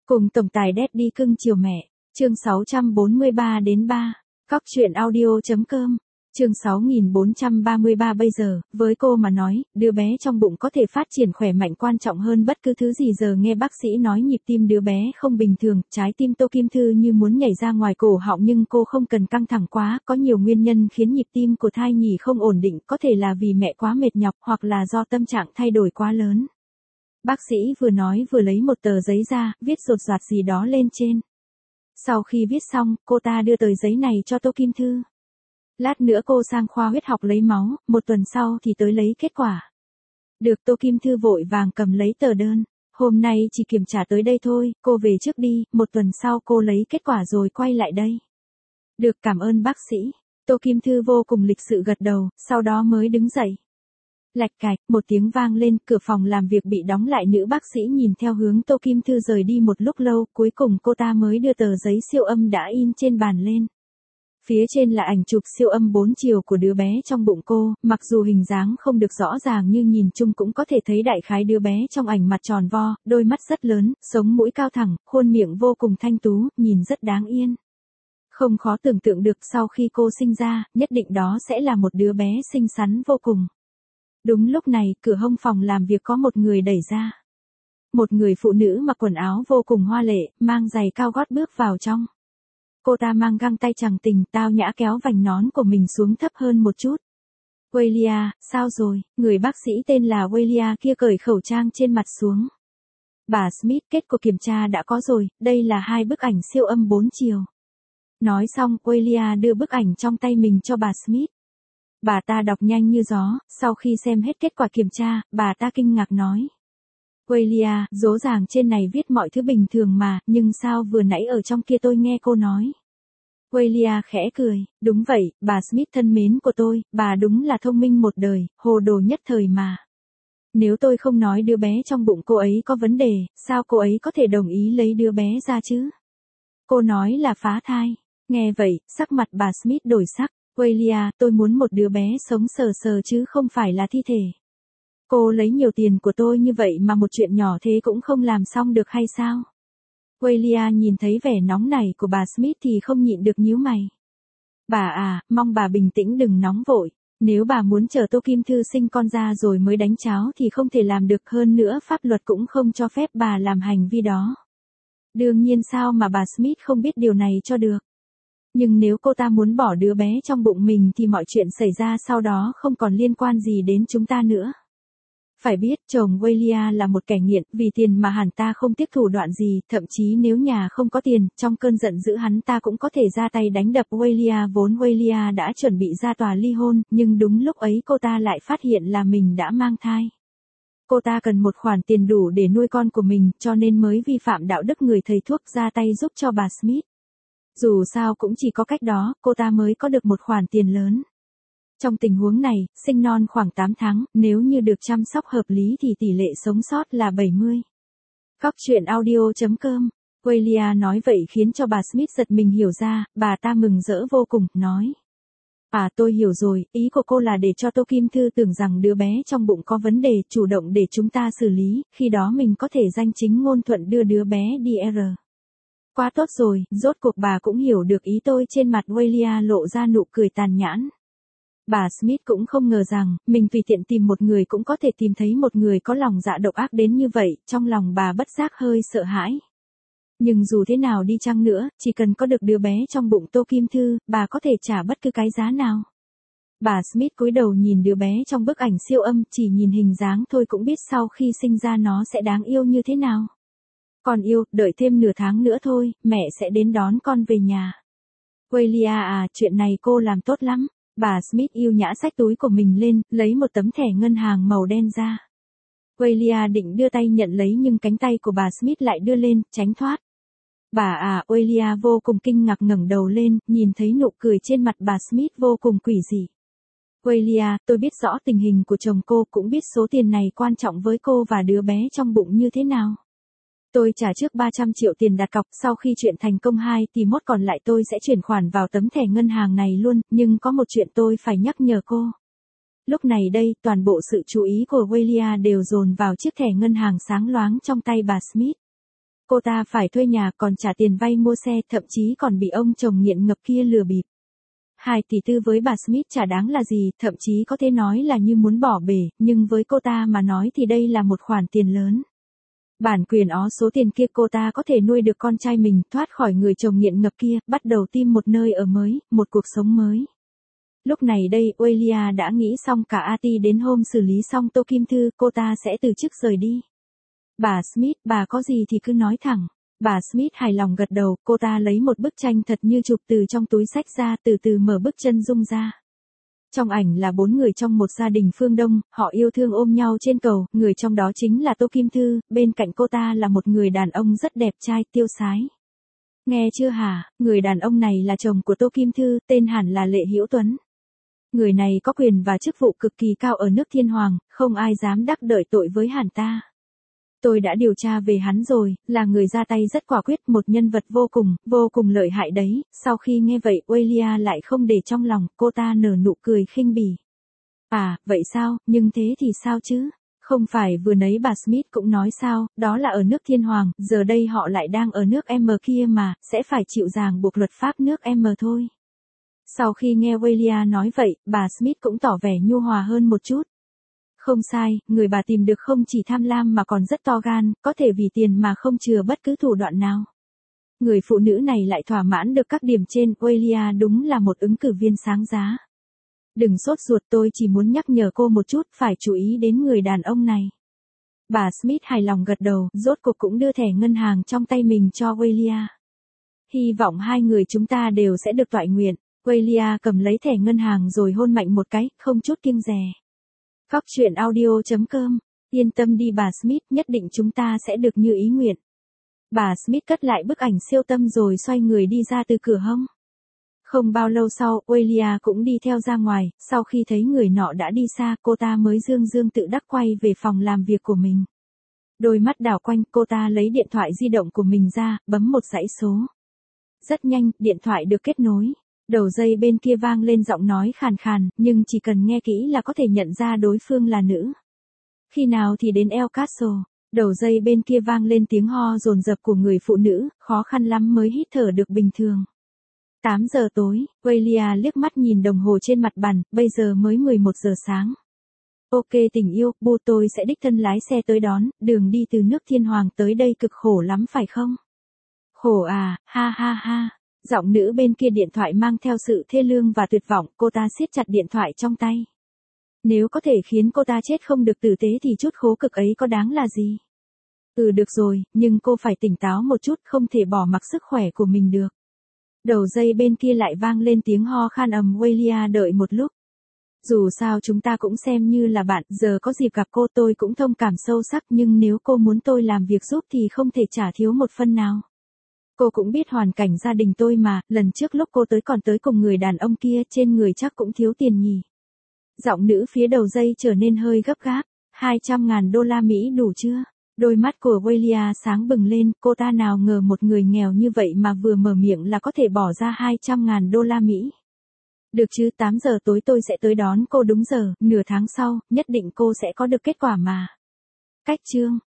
Cùng tổng tài Daddy cưng chiều mẹ, chương 643 đến 3, Cóc truyện audio.com, chương 6433 bây giờ, với cô mà nói, đứa bé trong bụng có thể phát triển khỏe mạnh quan trọng hơn bất cứ thứ gì giờ nghe bác sĩ nói nhịp tim đứa bé không bình thường, trái tim Tô Kim Thư như muốn nhảy ra ngoài cổ họng nhưng cô không cần căng thẳng quá, có nhiều nguyên nhân khiến nhịp tim của thai nhi không ổn định, có thể là vì mẹ quá mệt nhọc hoặc là do tâm trạng thay đổi quá lớn. Bác sĩ vừa nói vừa lấy một tờ giấy ra, viết rột rạt gì đó lên trên. Sau khi viết xong, cô ta đưa tờ giấy này cho Tô Kim Thư. Lát nữa cô sang khoa huyết học lấy máu, một tuần sau thì tới lấy kết quả. Được, Tô Kim Thư vội vàng cầm lấy tờ đơn. Hôm nay chỉ kiểm tra tới đây thôi, cô về trước đi, một tuần sau cô lấy kết quả rồi quay lại đây. Được, cảm ơn bác sĩ. Tô Kim Thư vô cùng lịch sự gật đầu, sau đó mới đứng dậy. Lạch cạch, một tiếng vang lên, cửa phòng làm việc bị đóng lại, nữ bác sĩ nhìn theo hướng Tô Kim Thư rời đi một lúc lâu, cuối cùng cô ta mới đưa tờ giấy siêu âm đã in trên bàn lên. Phía trên là ảnh chụp siêu âm 4 chiều của đứa bé trong bụng cô, mặc dù hình dáng không được rõ ràng nhưng nhìn chung cũng có thể thấy đại khái đứa bé trong ảnh mặt tròn vo, đôi mắt rất lớn, sống mũi cao thẳng, khuôn miệng vô cùng thanh tú, nhìn rất đáng yên. Không khó tưởng tượng được sau khi cô sinh ra, nhất định đó sẽ là một đứa bé xinh xắn vô cùng. Đúng lúc này, cửa hông phòng làm việc có một người đẩy ra. Một người phụ nữ mặc quần áo vô cùng hoa lệ, mang giày cao gót bước vào trong. Cô ta mang găng tay chằng tình, tao nhã kéo vành nón của mình xuống thấp hơn một chút. Welia, sao rồi? Người bác sĩ tên là Welia kia cởi khẩu trang trên mặt xuống. Bà Smith, kết quả kiểm tra đã có rồi, đây là 2 bức ảnh siêu âm 4 chiều. Nói xong, Welia đưa bức ảnh trong tay mình cho bà Smith. Bà ta đọc nhanh như gió, sau khi xem hết kết quả kiểm tra, bà ta kinh ngạc nói. Welia, rõ ràng trên này viết mọi thứ bình thường mà, nhưng sao vừa nãy ở trong kia tôi nghe cô nói. Welia khẽ cười, đúng vậy, bà Smith thân mến của tôi, bà đúng là thông minh một đời, hồ đồ nhất thời mà. Nếu tôi không nói đứa bé trong bụng cô ấy có vấn đề, sao cô ấy có thể đồng ý lấy đứa bé ra chứ? Cô nói là phá thai. Nghe vậy, sắc mặt bà Smith đổi sắc. Welia, tôi muốn một đứa bé sống sờ sờ chứ không phải là thi thể. Cô lấy nhiều tiền của tôi như vậy mà một chuyện nhỏ thế cũng không làm xong được hay sao? Welia nhìn thấy vẻ nóng này của bà Smith thì không nhịn được nhíu mày. Bà à, mong bà bình tĩnh đừng nóng vội. Nếu bà muốn chờ Tô Kim Thư sinh con ra rồi mới đánh cháo thì không thể làm được, hơn nữa pháp luật cũng không cho phép bà làm hành vi đó. Đương nhiên sao mà bà Smith không biết điều này cho được. Nhưng nếu cô ta muốn bỏ đứa bé trong bụng mình thì mọi chuyện xảy ra sau đó không còn liên quan gì đến chúng ta nữa. Phải biết chồng Welia là một kẻ nghiện, vì tiền mà hắn ta không tiếc thủ đoạn gì, thậm chí nếu nhà không có tiền, trong cơn giận dữ hắn ta cũng có thể ra tay đánh đập Welia. Vốn Welia đã chuẩn bị ra tòa ly hôn, nhưng đúng lúc ấy cô ta lại phát hiện là mình đã mang thai. Cô ta cần một khoản tiền đủ để nuôi con của mình, cho nên mới vi phạm đạo đức người thầy thuốc ra tay giúp cho bà Smith. Dù sao cũng chỉ có cách đó, cô ta mới có được một khoản tiền lớn. Trong tình huống này, sinh non khoảng 8 tháng, nếu như được chăm sóc hợp lý thì tỷ lệ sống sót là 70. Cóc truyện audio.com. Welia nói vậy khiến cho bà Smith giật mình hiểu ra, bà ta mừng rỡ vô cùng, nói. À, tôi hiểu rồi, ý của cô là để cho Tô Kim Thư tưởng rằng đứa bé trong bụng có vấn đề, chủ động để chúng ta xử lý, khi đó mình có thể danh chính ngôn thuận đưa đứa bé đi R. Quá tốt rồi, rốt cuộc bà cũng hiểu được ý tôi. Trên mặt Welia lộ ra nụ cười tàn nhẫn. Bà Smith cũng không ngờ rằng, mình tùy tiện tìm một người cũng có thể tìm thấy một người có lòng dạ độc ác đến như vậy, trong lòng bà bất giác hơi sợ hãi. Nhưng dù thế nào đi chăng nữa, chỉ cần có được đứa bé trong bụng Tô Kim Thư, bà có thể trả bất cứ cái giá nào. Bà Smith cúi đầu nhìn đứa bé trong bức ảnh siêu âm, chỉ nhìn hình dáng thôi cũng biết sau khi sinh ra nó sẽ đáng yêu như thế nào. Con yêu, đợi thêm nửa tháng nữa thôi, mẹ sẽ đến đón con về nhà. Welia à, chuyện này cô làm tốt lắm. Bà Smith yêu nhã xách túi của mình lên, lấy một tấm thẻ ngân hàng màu đen ra. Welia định đưa tay nhận lấy nhưng cánh tay của bà Smith lại đưa lên, tránh thoát. Bà à, Welia vô cùng kinh ngạc ngẩng đầu lên, nhìn thấy nụ cười trên mặt bà Smith vô cùng quỷ dị. Welia, tôi biết rõ tình hình của chồng cô, cũng biết số tiền này quan trọng với cô và đứa bé trong bụng như thế nào. Tôi trả trước 300 triệu tiền đặt cọc, sau khi chuyện thành công 2 thì mốt còn lại tôi sẽ chuyển khoản vào tấm thẻ ngân hàng này luôn, nhưng có một chuyện tôi phải nhắc nhở cô. Lúc này đây, toàn bộ sự chú ý của Welia đều dồn vào chiếc thẻ ngân hàng sáng loáng trong tay bà Smith. Cô ta phải thuê nhà còn trả tiền vay mua xe, thậm chí còn bị ông chồng nghiện ngập kia lừa bịp. 2 tỷ tư với bà Smith chả đáng là gì, thậm chí có thể nói là như muốn bỏ bể, nhưng với cô ta mà nói thì đây là một khoản tiền lớn. Bản quyền số tiền kia cô ta có thể nuôi được con trai mình, thoát khỏi người chồng nghiện ngập kia, bắt đầu tìm một nơi ở mới, một cuộc sống mới. Lúc này đây, Aurelia đã nghĩ xong cả Ati đến hôm xử lý xong Tô Kim Thư, cô ta sẽ từ chức rời đi. Bà Smith, bà có gì thì cứ nói thẳng. Bà Smith hài lòng gật đầu, cô ta lấy một bức tranh thật như chụp từ trong túi xách ra, từ từ mở bức chân dung ra. Trong ảnh là 4 người trong một gia đình phương Đông, họ yêu thương ôm nhau trên cầu, người trong đó chính là Tô Kim Thư, bên cạnh cô ta là một người đàn ông rất đẹp trai, tiêu sái. Nghe chưa hả, người đàn ông này là chồng của Tô Kim Thư, tên hẳn là Lệ Hữu Tuấn. Người này có quyền và chức vụ cực kỳ cao ở nước Thiên Hoàng, không ai dám đắc đợi tội với hắn ta. Tôi đã điều tra về hắn rồi, là người ra tay rất quả quyết, một nhân vật vô cùng lợi hại đấy. Sau khi nghe vậy, Aurelia lại không để trong lòng, cô ta nở nụ cười khinh bỉ. À, vậy sao, nhưng thế thì sao chứ? Không phải vừa nãy bà Smith cũng nói sao, đó là ở nước Thiên Hoàng, giờ đây họ lại đang ở nước M kia mà, sẽ phải chịu ràng buộc luật pháp nước M thôi. Sau khi nghe Aurelia nói vậy, bà Smith cũng tỏ vẻ nhu hòa hơn một chút. Không sai, người bà tìm được không chỉ tham lam mà còn rất to gan, có thể vì tiền mà không chừa bất cứ thủ đoạn nào. Người phụ nữ này lại thỏa mãn được các điểm trên, Aurelia đúng là một ứng cử viên sáng giá. Đừng sốt ruột, tôi chỉ muốn nhắc nhở cô một chút, phải chú ý đến người đàn ông này. Bà Smith hài lòng gật đầu, rốt cuộc cũng đưa thẻ ngân hàng trong tay mình cho Aurelia. Hy vọng hai người chúng ta đều sẽ được toại nguyện. Aurelia cầm lấy thẻ ngân hàng rồi hôn mạnh một cái, không chút kiêng dè. Cóc truyện audio.com, yên tâm đi bà Smith, nhất định chúng ta sẽ được như ý nguyện. Bà Smith cất lại bức ảnh siêu tâm rồi xoay người đi ra từ cửa hông. Không bao lâu sau, Aurelia cũng đi theo ra ngoài, sau khi thấy người nọ đã đi xa, cô ta mới dương tự đắc quay về phòng làm việc của mình. Đôi mắt đảo quanh, cô ta lấy điện thoại di động của mình ra, bấm một dãy số. Rất nhanh, điện thoại được kết nối. Đầu dây bên kia vang lên giọng nói khàn khàn, nhưng chỉ cần nghe kỹ là có thể nhận ra đối phương là nữ. Khi nào thì đến El Castle? Đầu dây bên kia vang lên tiếng ho dồn dập của người phụ nữ, khó khăn lắm mới hít thở được bình thường. 8 giờ tối, Aurelia liếc mắt nhìn đồng hồ trên mặt bàn, bây giờ mới 11 giờ sáng. Ok tình yêu, bu tôi sẽ đích thân lái xe tới đón, đường đi từ nước Thiên Hoàng tới đây cực khổ lắm phải không? Khổ à, ha ha ha. Giọng nữ bên kia điện thoại mang theo sự thê lương và tuyệt vọng, cô ta siết chặt điện thoại trong tay. Nếu có thể khiến cô ta chết không được tử tế thì chút khổ cực ấy có đáng là gì? Được rồi, nhưng cô phải tỉnh táo một chút, không thể bỏ mặc sức khỏe của mình được. Đầu dây bên kia lại vang lên tiếng ho khan ầm. Aurelia đợi một lúc. Dù sao chúng ta cũng xem như là bạn, giờ có dịp gặp cô tôi cũng thông cảm sâu sắc, nhưng nếu cô muốn tôi làm việc giúp thì không thể trả thiếu một phân nào. Cô cũng biết hoàn cảnh gia đình tôi mà, lần trước lúc cô tới còn tới cùng người đàn ông kia, trên người chắc cũng thiếu tiền nhỉ. Giọng nữ phía đầu dây trở nên hơi gấp gáp. 200.000 đô la Mỹ đủ chưa? Đôi mắt của Aurelia sáng bừng lên, cô ta nào ngờ một người nghèo như vậy mà vừa mở miệng là có thể bỏ ra 200.000 đô la Mỹ. Được chứ, 8 giờ tối tôi sẽ tới đón cô đúng giờ, nửa tháng sau, nhất định cô sẽ có được kết quả mà. Cách chương